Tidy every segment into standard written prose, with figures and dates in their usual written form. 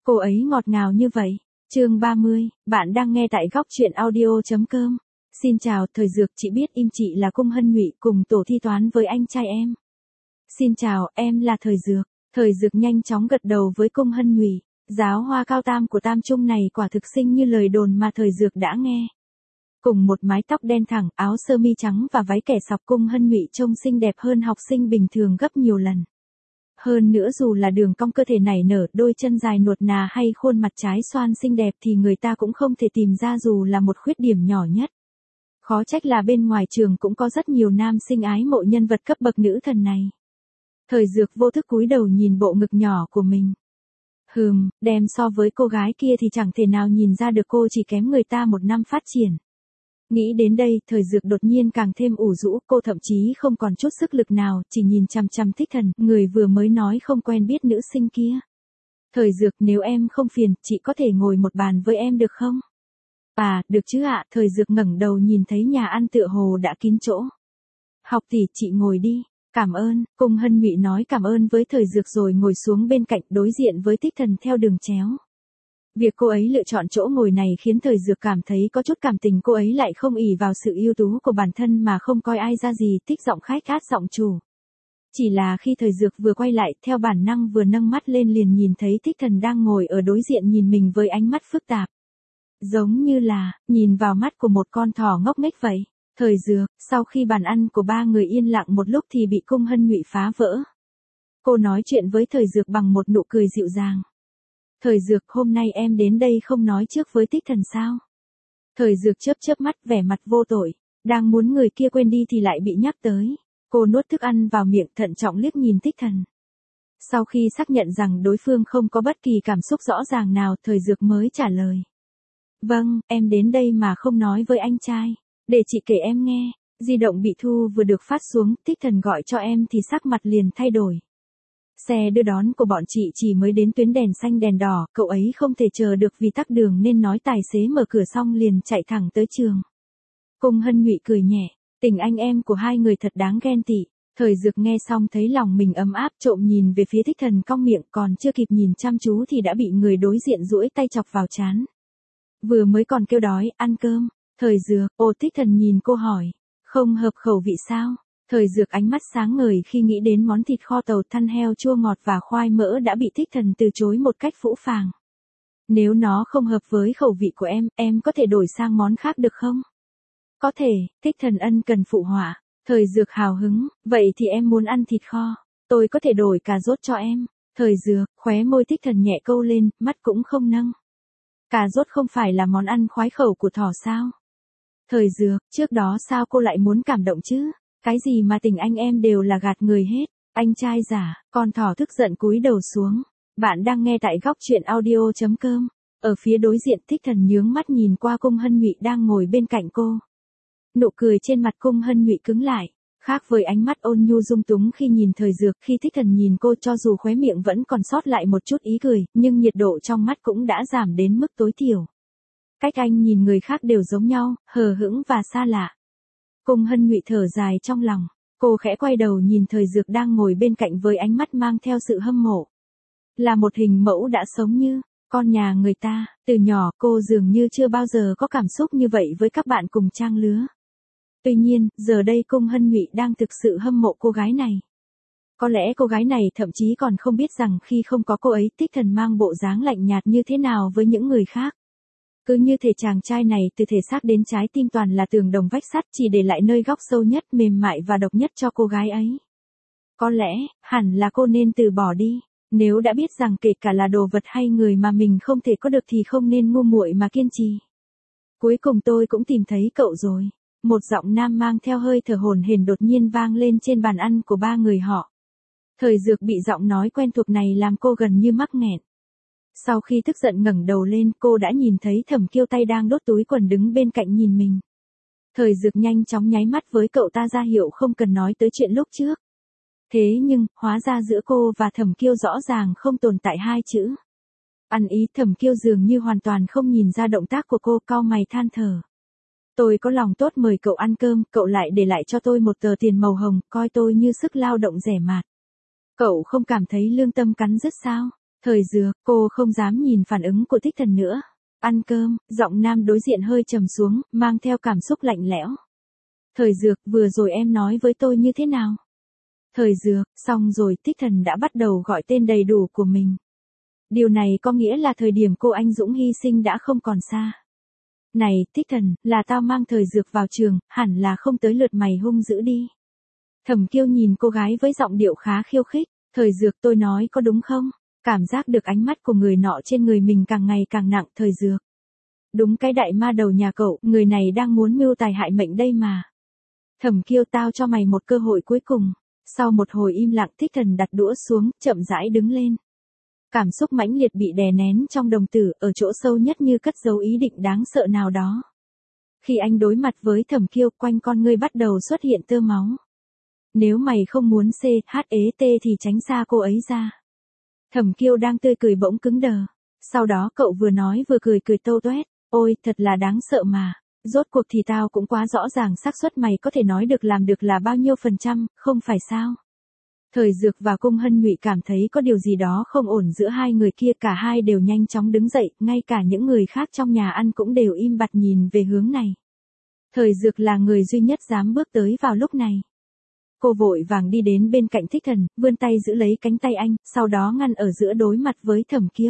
Cô ấy ngọt ngào như vậy. Chương 30, bạn đang nghe tại góc truyện audio.com. Xin chào, Thời Dược, chị biết im chị là Cung Hân Nhụy cùng tổ thi toán với anh trai em. Xin chào, em là Thời Dược. Thời Dược nhanh chóng gật đầu với Cung Hân Nhụy. Giáo hoa cao tam của Tam Trung này quả thực xinh như lời đồn mà Thời Dược đã nghe. Cùng một mái tóc đen thẳng, áo sơ mi trắng và váy kẻ sọc, Cung Hân Nhụy trông xinh đẹp hơn học sinh bình thường gấp nhiều lần. Hơn nữa dù là đường cong cơ thể nảy nở, đôi chân dài nuột nà hay khuôn mặt trái xoan xinh đẹp thì người ta cũng không thể tìm ra dù là một khuyết điểm nhỏ nhất. Khó trách là bên ngoài trường cũng có rất nhiều nam sinh ái mộ nhân vật cấp bậc nữ thần này. Thời Dược vô thức cúi đầu nhìn bộ ngực nhỏ của mình. Đem so với cô gái kia thì chẳng thể nào nhìn ra được cô chỉ kém người ta một năm phát triển. Nghĩ đến đây, Thời Dược đột nhiên càng thêm ủ rũ, cô thậm chí không còn chút sức lực nào, chỉ nhìn chằm chằm Thích Thần, người vừa mới nói không quen biết nữ sinh kia. Thời Dược, nếu em không phiền, chị có thể ngồi một bàn với em được không? À, được chứ ạ. Thời Dược ngẩng đầu nhìn thấy nhà ăn tựa hồ đã kín chỗ. Học tỷ, chị ngồi đi. Cảm ơn. Cung Hân Nhụy nói cảm ơn với Thời Dược rồi ngồi xuống bên cạnh, đối diện với Thích Thần theo đường chéo. Việc cô ấy lựa chọn chỗ ngồi này khiến Thời Dược cảm thấy có chút cảm tình, cô ấy lại không ỷ vào sự ưu tú của bản thân mà không coi ai ra gì, thích giọng khách át giọng chủ. Chỉ là khi Thời Dược vừa quay lại, theo bản năng vừa nâng mắt lên liền nhìn thấy Thích Thần đang ngồi ở đối diện nhìn mình với ánh mắt phức tạp. Giống như là, nhìn vào mắt của một con thỏ ngốc nghếch vậy. Thời Dược, sau khi bàn ăn của ba người yên lặng một lúc thì bị Cung Hân Nhụy phá vỡ. Cô nói chuyện với Thời Dược bằng một nụ cười dịu dàng. Thời Dược, hôm nay em đến đây không nói trước với Thích Thần sao? Thời Dược chớp mắt, vẻ mặt vô tội, đang muốn người kia quên đi thì lại bị nhắc tới. Cô nuốt thức ăn vào miệng, thận trọng liếc nhìn Thích Thần. Sau khi xác nhận rằng đối phương không có bất kỳ cảm xúc rõ ràng nào, Thời Dược mới trả lời. Vâng, em đến đây mà không nói với anh trai. Để chị kể em nghe. Di động bị thu vừa được phát xuống, Thích Thần gọi cho em thì sắc mặt liền thay đổi. Xe đưa đón của bọn chị chỉ mới đến tuyến đèn xanh đèn đỏ, cậu ấy không thể chờ được vì tắc đường nên nói tài xế mở cửa xong liền chạy thẳng tới trường. Cung Hân Nhụy cười nhẹ, tình anh em của hai người thật đáng ghen tị. Thời Dược nghe xong thấy lòng mình ấm áp, trộm nhìn về phía Thích Thần cong miệng, còn chưa kịp nhìn chăm chú thì đã bị người đối diện duỗi tay chọc vào trán. Vừa mới còn kêu đói, ăn cơm. Thời Dược, Thích Thần nhìn cô hỏi, không hợp khẩu vị sao? Thời Dược ánh mắt sáng ngời khi nghĩ đến món thịt kho tàu, thăn heo chua ngọt và khoai mỡ đã bị Thích Thần từ chối một cách phũ phàng. Nếu nó không hợp với khẩu vị của em có thể đổi sang món khác được không? Có thể. Thích Thần ân cần phụ họa. Thời Dược hào hứng, vậy thì em muốn ăn thịt kho, tôi có thể đổi cà rốt cho em. Thời Dược, khóe môi Thích Thần nhẹ câu lên, mắt cũng không nâng. Cà rốt không phải là món ăn khoái khẩu của thỏ sao? Thời Dược, trước đó sao cô lại muốn cảm động chứ? Cái gì mà tình anh em đều là gạt người hết. Anh trai giả. Con thỏ tức giận cúi đầu xuống. Bạn đang nghe tại góc truyện audio.com. Ở phía đối diện, Thích Thần nhướng mắt nhìn qua Cung Hân Nhụy đang ngồi bên cạnh cô. Nụ cười trên mặt Cung Hân Nhụy cứng lại. Khác với ánh mắt ôn nhu dung túng khi nhìn Thời Dược, khi Thích Thần nhìn cô cho dù khóe miệng vẫn còn sót lại một chút ý cười, nhưng nhiệt độ trong mắt cũng đã giảm đến mức tối thiểu. Cách anh nhìn người khác đều giống nhau, hờ hững và xa lạ. Cung Hân Nhụy thở dài trong lòng, cô khẽ quay đầu nhìn Thời Dược đang ngồi bên cạnh với ánh mắt mang theo sự hâm mộ. Là một hình mẫu đã sống như con nhà người ta, từ nhỏ cô dường như chưa bao giờ có cảm xúc như vậy với các bạn cùng trang lứa. Tuy nhiên, giờ đây Cung Hân Nhụy đang thực sự hâm mộ cô gái này. Có lẽ cô gái này thậm chí còn không biết rằng khi không có cô ấy, Thích Thần mang bộ dáng lạnh nhạt như thế nào với những người khác. Cứ như thể chàng trai này từ thể xác đến trái tim toàn là tường đồng vách sắt, chỉ để lại nơi góc sâu nhất, mềm mại và độc nhất cho cô gái ấy. Có lẽ, hẳn là cô nên từ bỏ đi. Nếu đã biết rằng kể cả là đồ vật hay người mà mình không thể có được thì không nên ngu muội mà kiên trì. Cuối cùng tôi cũng tìm thấy cậu rồi. Một giọng nam mang theo hơi thở hổn hển đột nhiên vang lên trên bàn ăn của ba người họ. Thời Dược bị giọng nói quen thuộc này làm cô gần như mắc nghẹn. Sau khi tức giận ngẩng đầu lên, cô đã nhìn thấy Thẩm Kiêu tay đang đốt túi quần đứng bên cạnh nhìn mình. Thời Dược nhanh chóng nháy mắt với cậu ta ra hiệu không cần nói tới chuyện lúc trước. Thế nhưng, hóa ra giữa cô và Thẩm Kiêu rõ ràng không tồn tại hai chữ ăn ý. Thẩm Kiêu dường như hoàn toàn không nhìn ra động tác của cô, cau mày than thở. Tôi có lòng tốt mời cậu ăn cơm, cậu lại để lại cho tôi một tờ tiền màu hồng, coi tôi như sức lao động rẻ mạt. Cậu không cảm thấy lương tâm cắn rứt sao? Thời dược, cô không dám nhìn phản ứng của Thích Thần nữa. Ăn cơm, giọng nam đối diện hơi trầm xuống, mang theo cảm xúc lạnh lẽo. Thời dược, vừa rồi em nói với tôi như thế nào? Thời dược, xong rồi, Thích Thần đã bắt đầu gọi tên đầy đủ của mình. Điều này có nghĩa là thời điểm cô anh dũng hy sinh đã không còn xa. Này, Thích Thần, là tao mang thời dược vào trường, hẳn là không tới lượt mày hung dữ đi. Thẩm Kiêu nhìn cô gái với giọng điệu khá khiêu khích. Thời dược, tôi nói có đúng không? Cảm giác được ánh mắt của người nọ trên người mình càng ngày càng nặng. Thời dược. Đúng cái đại ma đầu nhà cậu, người này đang muốn mưu tài hại mệnh đây mà. Thẩm Kiêu, tao cho mày một cơ hội cuối cùng. Sau một hồi im lặng, Thích Thần đặt đũa xuống, chậm rãi đứng lên. Cảm xúc mãnh liệt bị đè nén trong đồng tử, ở chỗ sâu nhất như cất giấu ý định đáng sợ nào đó. Khi anh đối mặt với Thẩm Kiêu, quanh con ngươi bắt đầu xuất hiện tơ máu. Nếu mày không muốn CHET thì tránh xa cô ấy ra. Thẩm Kiêu đang tươi cười bỗng cứng đờ. Sau đó cậu vừa nói vừa cười tâu toét. Ôi, thật là đáng sợ mà. Rốt cuộc thì tao cũng quá rõ ràng xác suất mày có thể nói được làm được là bao nhiêu %, không phải sao? Thời dược và Cung Hân Nhụy cảm thấy có điều gì đó không ổn giữa hai người kia, cả hai đều nhanh chóng đứng dậy, ngay cả những người khác trong nhà ăn cũng đều im bặt nhìn về hướng này. Thời dược là người duy nhất dám bước tới vào lúc này. Cô vội vàng đi đến bên cạnh Thích Thần, vươn tay giữ lấy cánh tay anh, sau đó ngăn ở giữa đối mặt với Thẩm Kiêu.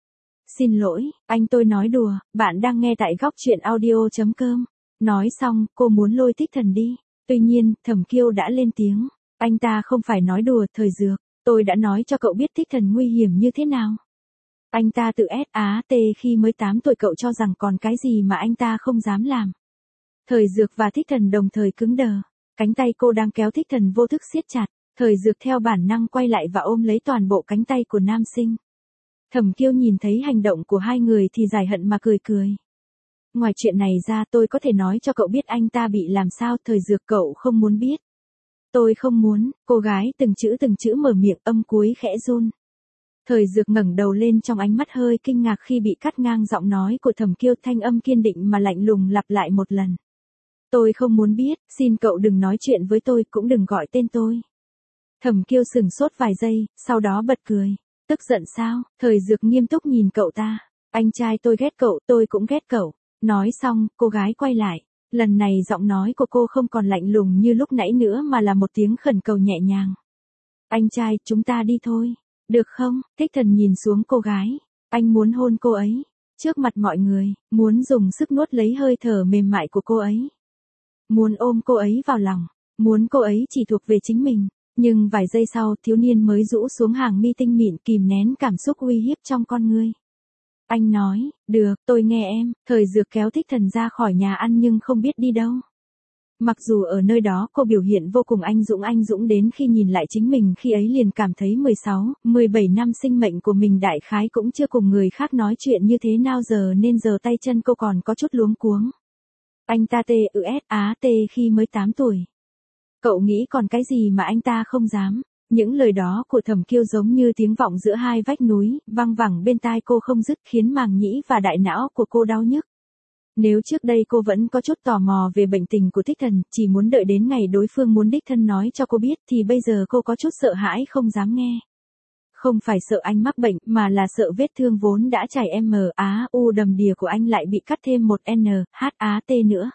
Xin lỗi, anh tôi nói đùa, bạn đang nghe tại góc truyện audio.com. Nói xong, cô muốn lôi Thích Thần đi. Tuy nhiên, Thẩm Kiêu đã lên tiếng. Anh ta không phải nói đùa. Thời dược, tôi đã nói cho cậu biết Thích Thần nguy hiểm như thế nào. Anh ta tự SAT khi mới 8 tuổi, cậu cho rằng còn cái gì mà anh ta không dám làm. Thời dược và Thích Thần đồng thời cứng đờ. Cánh tay cô đang kéo Thích Thần vô thức siết chặt. Thời dược theo bản năng quay lại và ôm lấy toàn bộ cánh tay của nam sinh. Thẩm Kiêu nhìn thấy hành động của hai người thì giải hận mà cười. Ngoài chuyện này ra, tôi có thể nói cho cậu biết anh ta bị làm sao. Thời dược, cậu không muốn biết. Tôi không muốn. Cô gái từng chữ mở miệng, âm cuối khẽ run. Thời dược ngẩng đầu lên, trong ánh mắt hơi kinh ngạc khi bị cắt ngang giọng nói của Thẩm Kiêu, thanh âm kiên định mà lạnh lùng lặp lại một lần. Tôi không muốn biết, xin cậu đừng nói chuyện với tôi, cũng đừng gọi tên tôi. Thẩm Kiêu sừng sốt vài giây, sau đó bật cười. Tức giận sao? Thời dược nghiêm túc nhìn cậu ta. Anh trai tôi ghét cậu, tôi cũng ghét cậu. Nói xong, cô gái quay lại. Lần này giọng nói của cô không còn lạnh lùng như lúc nãy nữa mà là một tiếng khẩn cầu nhẹ nhàng. Anh trai, chúng ta đi thôi. Được không? Thích Thần nhìn xuống cô gái. Anh muốn hôn cô ấy. Trước mặt mọi người, muốn dùng sức nuốt lấy hơi thở mềm mại của cô ấy. Muốn ôm cô ấy vào lòng. Muốn cô ấy chỉ thuộc về chính mình. Nhưng vài giây sau, thiếu niên mới rũ xuống hàng mi tinh mịn, kìm nén cảm xúc uy hiếp trong con ngươi. Anh nói, được, tôi nghe em. Thời dược kéo Thích Thần ra khỏi nhà ăn nhưng không biết đi đâu. Mặc dù ở nơi đó cô biểu hiện vô cùng anh dũng đến khi nhìn lại chính mình khi ấy liền cảm thấy 16, 17 năm sinh mệnh của mình đại khái cũng chưa cùng người khác nói chuyện như thế nào giờ, nên giờ tay chân cô còn có chút luống cuống. Anh ta TUSAT khi mới 8 tuổi. Cậu nghĩ còn cái gì mà anh ta không dám? Những lời đó của Thẩm Kiêu giống như tiếng vọng giữa hai vách núi, văng vẳng bên tai cô không dứt, khiến màng nhĩ và đại não của cô đau nhức. Nếu trước đây cô vẫn có chút tò mò về bệnh tình của Thích Thần, chỉ muốn đợi đến ngày đối phương muốn đích thân nói cho cô biết, thì bây giờ cô có chút sợ hãi không dám nghe. Không phải sợ anh mắc bệnh, mà là sợ vết thương vốn đã chảy MAU đầm đìa của anh lại bị cắt thêm một NHAT nữa.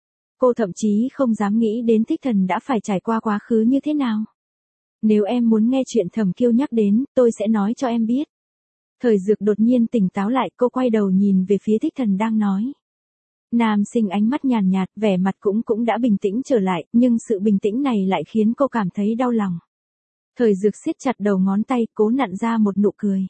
Cô thậm chí không dám nghĩ đến Thích Thần đã phải trải qua quá khứ như thế nào. Nếu em muốn nghe chuyện Thẩm Kiêu nhắc đến, tôi sẽ nói cho em biết. Thời dược đột nhiên tỉnh táo lại, cô quay đầu nhìn về phía Thích Thần đang nói. Nam sinh ánh mắt nhàn nhạt, vẻ mặt cũng đã bình tĩnh trở lại, nhưng sự bình tĩnh này lại khiến cô cảm thấy đau lòng. Thời dược siết chặt đầu ngón tay, cố nặn ra một nụ cười.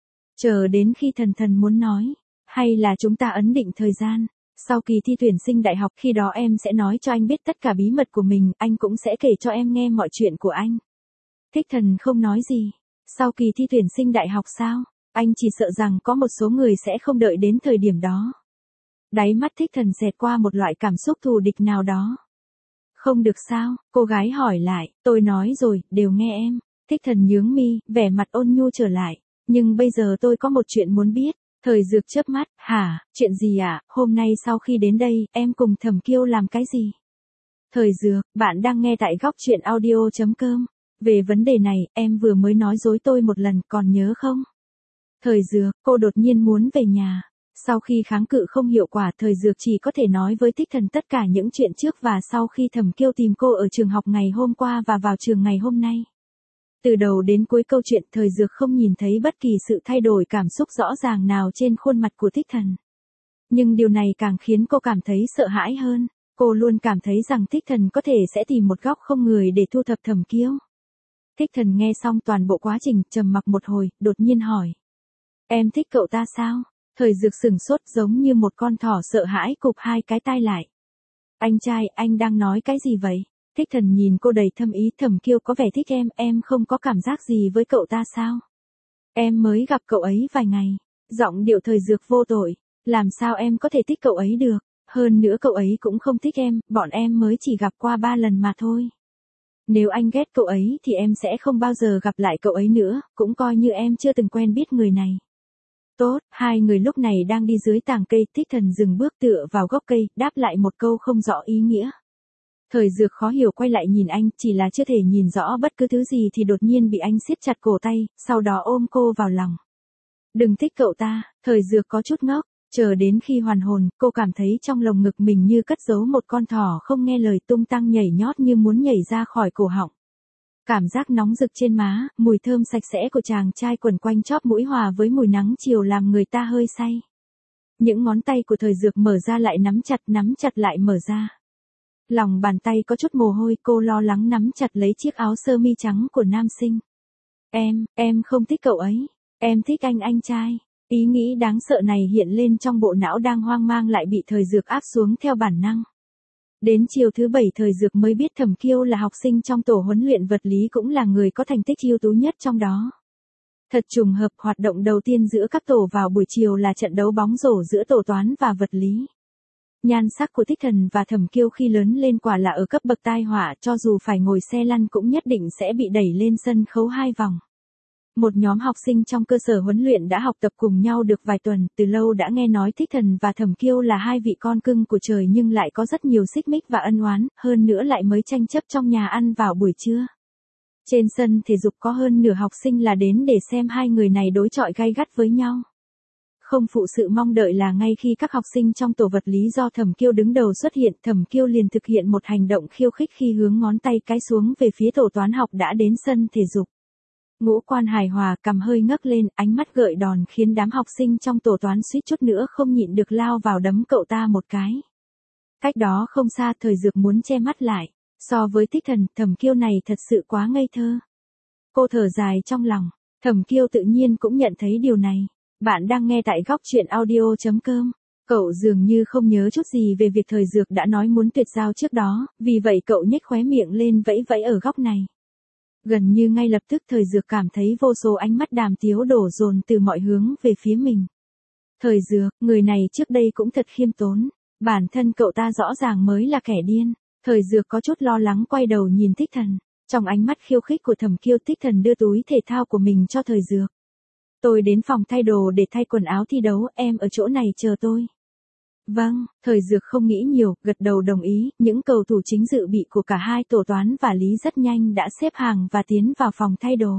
Chờ đến khi thần muốn nói, hay là chúng ta ấn định thời gian. Sau kỳ thi tuyển sinh đại học, khi đó em sẽ nói cho anh biết tất cả bí mật của mình, anh cũng sẽ kể cho em nghe mọi chuyện của anh. Thích Thần không nói gì. Sau kỳ thi tuyển sinh đại học sao? Anh chỉ sợ rằng có một số người sẽ không đợi đến thời điểm đó. Đáy mắt Thích Thần xẹt qua một loại cảm xúc thù địch nào đó. Không được sao? Cô gái hỏi lại. Tôi nói rồi, đều nghe em. Thích Thần nhướng mi, vẻ mặt ôn nhu trở lại. Nhưng bây giờ tôi có một chuyện muốn biết. Thời dược chớp mắt. Hả? Chuyện gì ạ? Hôm nay sau khi đến đây, em cùng Thẩm Kiêu làm cái gì? Thời dược, bạn đang nghe tại góc truyện audio.com. Về vấn đề này, em vừa mới nói dối tôi một lần, còn nhớ không? Thời Dược, cô đột nhiên muốn về nhà. Sau khi kháng cự không hiệu quả, Thời Dược chỉ có thể nói với Thích Thần tất cả những chuyện trước và sau khi Thẩm Kiêu tìm cô ở trường học ngày hôm qua và vào trường ngày hôm nay. Từ đầu đến cuối câu chuyện, Thời Dược không nhìn thấy bất kỳ sự thay đổi cảm xúc rõ ràng nào trên khuôn mặt của Thích Thần. Nhưng điều này càng khiến cô cảm thấy sợ hãi hơn. Cô luôn cảm thấy rằng Thích Thần có thể sẽ tìm một góc không người để thu thập Thẩm Kiêu. Thích Thần nghe xong toàn bộ quá trình, trầm mặc một hồi, đột nhiên hỏi. Em thích cậu ta sao? Thời Dược sửng sốt giống như một con thỏ sợ hãi cụp hai cái tai lại. Anh trai, anh đang nói cái gì vậy? Thích Thần nhìn cô đầy thâm ý. Thẩm Kiêu có vẻ thích em không có cảm giác gì với cậu ta sao? Em mới gặp cậu ấy vài ngày. Giọng điệu Thời Dược vô tội. Làm sao em có thể thích cậu ấy được? Hơn nữa cậu ấy cũng không thích em, bọn em mới chỉ gặp qua 3 lần mà thôi. Nếu anh ghét cậu ấy thì em sẽ không bao giờ gặp lại cậu ấy nữa, cũng coi như em chưa từng quen biết người này. Tốt, hai người lúc này đang đi dưới tàng cây. Thích Thần dừng bước tựa vào gốc cây, đáp lại một câu không rõ ý nghĩa. Thời Dược khó hiểu quay lại nhìn anh, chỉ là chưa thể nhìn rõ bất cứ thứ gì thì đột nhiên bị anh siết chặt cổ tay, sau đó ôm cô vào lòng. Đừng thích cậu ta. Thời Dược có chút ngốc, chờ đến khi hoàn hồn, cô cảm thấy trong lồng ngực mình như cất giấu một con thỏ không nghe lời tung tăng nhảy nhót như muốn nhảy ra khỏi cổ họng. Cảm giác nóng rực trên má, mùi thơm sạch sẽ của chàng trai quẩn quanh chóp mũi hòa với mùi nắng chiều làm người ta hơi say. Những ngón tay của Thời Dược mở ra lại nắm chặt lại mở ra. Lòng bàn tay có chút mồ hôi, cô lo lắng nắm chặt lấy chiếc áo sơ mi trắng của nam sinh. Em không thích cậu ấy, em thích anh trai. Ý nghĩ đáng sợ này hiện lên trong bộ não đang hoang mang lại bị Thời Dược áp xuống theo bản năng. Đến chiều thứ 7 Thời Dược mới biết Thẩm Kiêu là học sinh trong tổ huấn luyện vật lý cũng là người có thành tích ưu tú nhất trong đó. Thật trùng hợp, hoạt động đầu tiên giữa các tổ vào buổi chiều là trận đấu bóng rổ giữa tổ toán và vật lý. Nhan sắc của Thích Thần và Thẩm Kiêu khi lớn lên quả là ở cấp bậc tai họa, cho dù phải ngồi xe lăn cũng nhất định sẽ bị đẩy lên sân khấu 2 vòng. Một nhóm học sinh trong cơ sở huấn luyện đã học tập cùng nhau được vài tuần, từ lâu đã nghe nói Thích Thần và Thẩm Kiêu là hai vị con cưng của trời nhưng lại có rất nhiều xích mích và ân oán, hơn nữa lại mới tranh chấp trong nhà ăn vào buổi trưa. Trên sân thể dục có hơn nửa học sinh là đến để xem hai người này đối chọi gay gắt với nhau. Không phụ sự mong đợi là ngay khi các học sinh trong tổ vật lý do Thẩm Kiêu đứng đầu xuất hiện, Thẩm Kiêu liền thực hiện một hành động khiêu khích khi hướng ngón tay cái xuống về phía tổ toán học đã đến sân thể dục. Ngũ quan hài hòa, cằm hơi ngấc lên, ánh mắt gợi đòn khiến đám học sinh trong tổ toán suýt chút nữa không nhịn được lao vào đấm cậu ta một cái. Cách đó không xa, Thời Dược muốn che mắt lại. So với Thích Thần, Thẩm Kiêu này thật sự quá ngây thơ. Cô thở dài trong lòng. Thẩm Kiêu tự nhiên cũng nhận thấy điều này. Bạn đang nghe tại góc truyện audio.com. Cậu dường như không nhớ chút gì về việc Thời Dược đã nói muốn tuyệt giao trước đó, vì vậy cậu nhếch khóe miệng lên vẫy vẫy ở góc này. Gần như ngay lập tức Thời Dược cảm thấy vô số ánh mắt đàm tiếu đổ dồn từ mọi hướng về phía mình. Thời Dược, người này trước đây cũng thật khiêm tốn, bản thân cậu ta rõ ràng mới là kẻ điên. Thời Dược có chút lo lắng quay đầu nhìn Thích Thần, trong ánh mắt khiêu khích của Thẩm Kiêu, Thích Thần đưa túi thể thao của mình cho Thời Dược. Tôi đến phòng thay đồ để thay quần áo thi đấu, em ở chỗ này chờ tôi. Vâng, Thời Dược không nghĩ nhiều, gật đầu đồng ý, những cầu thủ chính dự bị của cả hai tổ toán và lý rất nhanh đã xếp hàng và tiến vào phòng thay đồ.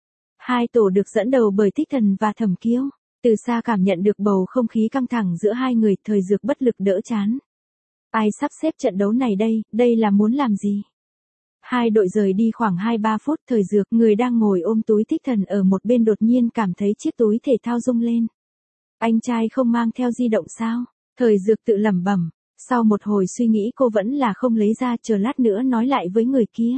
Hai tổ được dẫn đầu bởi Thích Thần và Thẩm Kiêu. Từ xa cảm nhận được bầu không khí căng thẳng giữa hai người, Thời Dược bất lực đỡ chán. Ai sắp xếp trận đấu này đây là muốn làm gì? Hai đội rời đi khoảng 2-3 phút, Thời Dược, người đang ngồi ôm túi Thích Thần ở một bên đột nhiên cảm thấy chiếc túi thể thao rung lên. Anh trai không mang theo di động sao? Thời Dược tự lẩm bẩm. Sau một hồi suy nghĩ cô vẫn là không lấy ra, chờ lát nữa nói lại với người kia.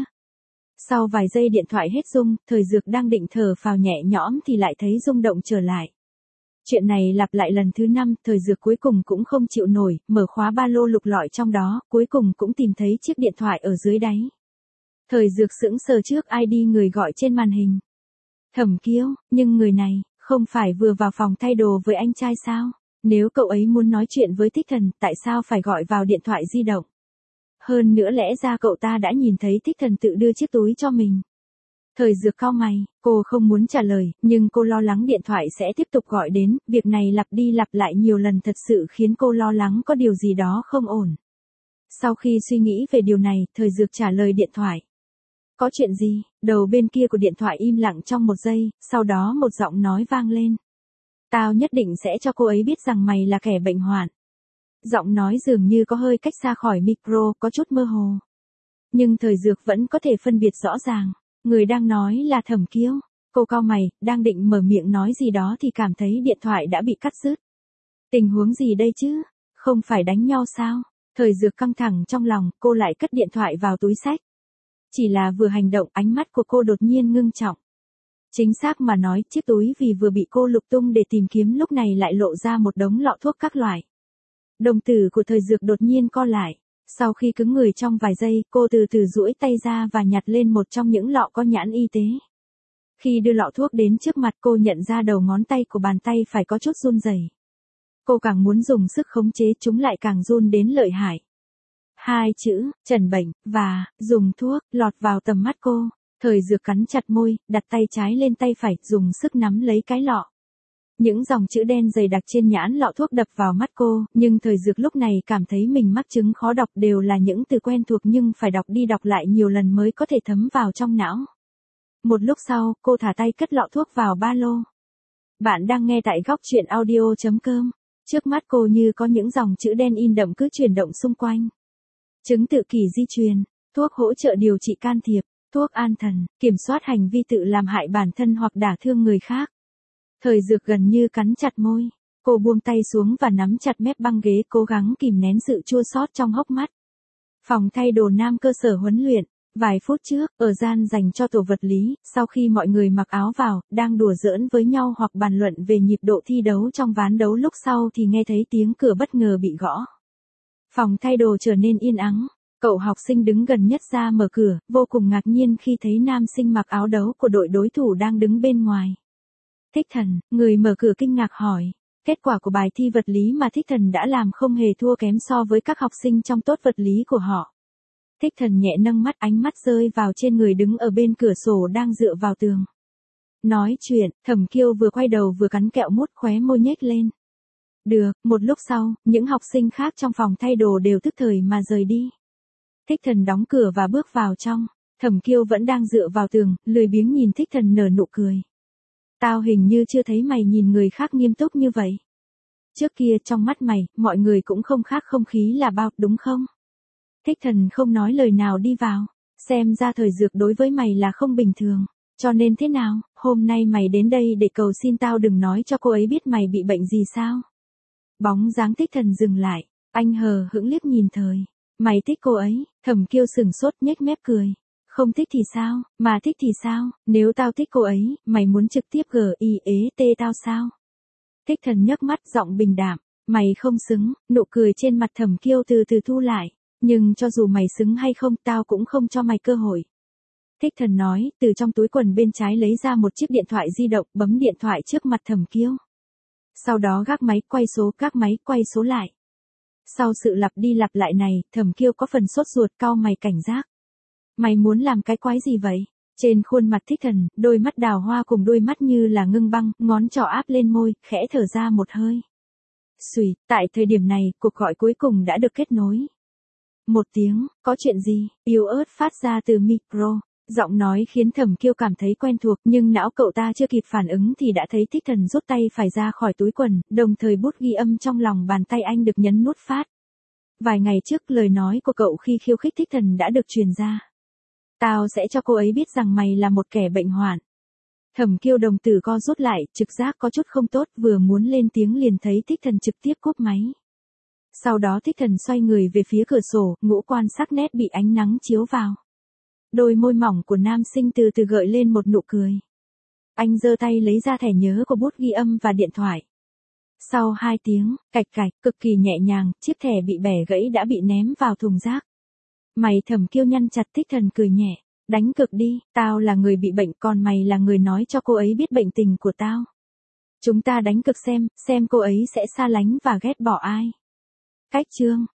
Sau vài giây điện thoại hết rung, Thời Dược đang định thở phào nhẹ nhõm thì lại thấy rung động trở lại. Chuyện này lặp lại lần thứ 5, Thời Dược cuối cùng cũng không chịu nổi, mở khóa ba lô lục lọi trong đó, cuối cùng cũng tìm thấy chiếc điện thoại ở dưới đáy. Thời Dược sững sờ trước ID người gọi trên màn hình. Thẩm Kiêu, nhưng người này, không phải vừa vào phòng thay đồ với anh trai sao? Nếu cậu ấy muốn nói chuyện với Thích Thần, tại sao phải gọi vào điện thoại di động? Hơn nữa lẽ ra cậu ta đã nhìn thấy Thích Thần tự đưa chiếc túi cho mình. Thời Dược cau mày, cô không muốn trả lời, nhưng cô lo lắng điện thoại sẽ tiếp tục gọi đến, việc này lặp đi lặp lại nhiều lần thật sự khiến cô lo lắng có điều gì đó không ổn. Sau khi suy nghĩ về điều này, Thời Dược trả lời điện thoại. Có chuyện gì? Đầu bên kia của điện thoại im lặng trong một giây, sau đó một giọng nói vang lên. Tao nhất định sẽ cho cô ấy biết rằng mày là kẻ bệnh hoạn. Giọng nói dường như có hơi cách xa khỏi micro, có chút mơ hồ. Nhưng Thời Dược vẫn có thể phân biệt rõ ràng. Người đang nói là Thẩm Kiêu. Cô cau mày, đang định mở miệng nói gì đó thì cảm thấy điện thoại đã bị cắt đứt. Tình huống gì đây chứ? Không phải đánh nhau sao? Thời Dược căng thẳng trong lòng, cô lại cất điện thoại vào túi xách. Chỉ là vừa hành động, ánh mắt của cô đột nhiên ngưng trọng. Chính xác mà nói, chiếc túi vì vừa bị cô lục tung để tìm kiếm lúc này lại lộ ra một đống lọ thuốc các loại. Đồng tử của Thời Dược đột nhiên co lại. Sau khi cứng người trong vài giây, cô từ từ duỗi tay ra và nhặt lên một trong những lọ có nhãn y tế. Khi đưa lọ thuốc đến trước mặt cô nhận ra đầu ngón tay của bàn tay phải có chút run rẩy. Cô càng muốn dùng sức khống chế chúng lại càng run đến lợi hại. Hai chữ, trần bệnh, và, dùng thuốc, lọt vào tầm mắt cô. Thời Dược cắn chặt môi, đặt tay trái lên tay phải, dùng sức nắm lấy cái lọ. Những dòng chữ đen dày đặc trên nhãn lọ thuốc đập vào mắt cô, nhưng Thời Dược lúc này cảm thấy mình mắc chứng khó đọc, đều là những từ quen thuộc nhưng phải đọc đi đọc lại nhiều lần mới có thể thấm vào trong não. Một lúc sau, cô thả tay cất lọ thuốc vào ba lô. Bạn đang nghe tại góc truyện audio.com. Trước mắt cô như có những dòng chữ đen in đậm cứ chuyển động xung quanh. Chứng tự kỷ di truyền, thuốc hỗ trợ điều trị can thiệp, thuốc an thần, kiểm soát hành vi tự làm hại bản thân hoặc đả thương người khác. Thời Dược gần như cắn chặt môi. Cô buông tay xuống và nắm chặt mép băng ghế, cố gắng kìm nén sự chua xót trong hốc mắt. Phòng thay đồ nam cơ sở huấn luyện. Vài phút trước, ở gian dành cho tổ vật lý, sau khi mọi người mặc áo vào, đang đùa giỡn với nhau hoặc bàn luận về nhịp độ thi đấu trong ván đấu lúc sau thì nghe thấy tiếng cửa bất ngờ bị gõ. Phòng thay đồ trở nên yên ắng. Cậu học sinh đứng gần nhất ra mở cửa, vô cùng ngạc nhiên khi thấy nam sinh mặc áo đấu của đội đối thủ đang đứng bên ngoài. Thích Thần, người mở cửa kinh ngạc hỏi. Kết quả của bài thi vật lý mà Thích Thần đã làm không hề thua kém so với các học sinh trong tốt vật lý của họ. Thích Thần nhẹ nâng mắt, ánh mắt rơi vào trên người đứng ở bên cửa sổ đang dựa vào tường. Nói chuyện, Thẩm Kiêu vừa quay đầu vừa cắn kẹo mút, khóe môi nhếch lên. Được, một lúc sau, những học sinh khác trong phòng thay đồ đều tức thời mà rời đi. Thích Thần đóng cửa và bước vào trong. Thẩm Kiêu vẫn đang dựa vào tường, lười biếng nhìn Thích Thần nở nụ cười. Tao hình như chưa thấy mày nhìn người khác nghiêm túc như vậy. Trước kia trong mắt mày, mọi người cũng không khác không khí là bao, đúng không? Thích Thần không nói lời nào đi vào. Xem ra Thời Dược đối với mày là không bình thường. Cho nên thế nào, hôm nay mày đến đây để cầu xin tao đừng nói cho cô ấy biết mày bị bệnh gì sao? Bóng dáng Thích Thần dừng lại. Anh hờ hững liếc nhìn Thời. Mày thích cô ấy? Thẩm Kiêu sừng sốt nhếch mép cười. Không thích thì sao, mà thích thì sao, nếu tao thích cô ấy, mày muốn trực tiếp GIET tao sao? Thích Thần nhấc mắt, giọng bình đạm. Mày không xứng, nụ cười trên mặt Thẩm Kiêu từ từ thu lại. Nhưng cho dù mày xứng hay không, tao cũng không cho mày cơ hội. Thích Thần nói, từ trong túi quần bên trái lấy ra một chiếc điện thoại di động, bấm điện thoại trước mặt Thẩm Kiêu. Sau đó gác máy, quay số lại. Sau sự lặp đi lặp lại này, Thẩm Kiêu có phần sốt ruột, cau mày cảnh giác. Mày muốn làm cái quái gì vậy? Trên khuôn mặt Thích Thần, đôi mắt đào hoa cùng đôi mắt như là ngưng băng, ngón trỏ áp lên môi, khẽ thở ra một hơi. Xùi, tại thời điểm này, cuộc gọi cuối cùng đã được kết nối. Một tiếng, có chuyện gì, yếu ớt phát ra từ micro. Giọng nói khiến Thẩm Kiêu cảm thấy quen thuộc, nhưng não cậu ta chưa kịp phản ứng thì đã thấy Thích Thần rút tay phải ra khỏi túi quần, đồng thời bút ghi âm trong lòng bàn tay anh được nhấn nút phát. Vài ngày trước, lời nói của cậu khi khiêu khích Thích Thần đã được truyền ra. Tao sẽ cho cô ấy biết rằng mày là một kẻ bệnh hoạn. Thẩm Kiêu đồng tử co rút lại, trực giác có chút không tốt, vừa muốn lên tiếng liền thấy Thích Thần trực tiếp cúp máy. Sau đó Thích Thần xoay người về phía cửa sổ, ngũ quan sắc nét bị ánh nắng chiếu vào. Đôi môi mỏng của nam sinh từ từ gợi lên một nụ cười. Anh giơ tay lấy ra thẻ nhớ của bút ghi âm và điện thoại. Sau 2 tiếng, cạch cạch, cực kỳ nhẹ nhàng, chiếc thẻ bị bẻ gãy đã bị ném vào thùng rác. Mày Thẩm Kiêu nhăn chặt, Thích Thần cười nhẹ. Đánh cược đi, tao là người bị bệnh, còn mày là người nói cho cô ấy biết bệnh tình của tao. Chúng ta đánh cược xem cô ấy sẽ xa lánh và ghét bỏ ai. Cách chương.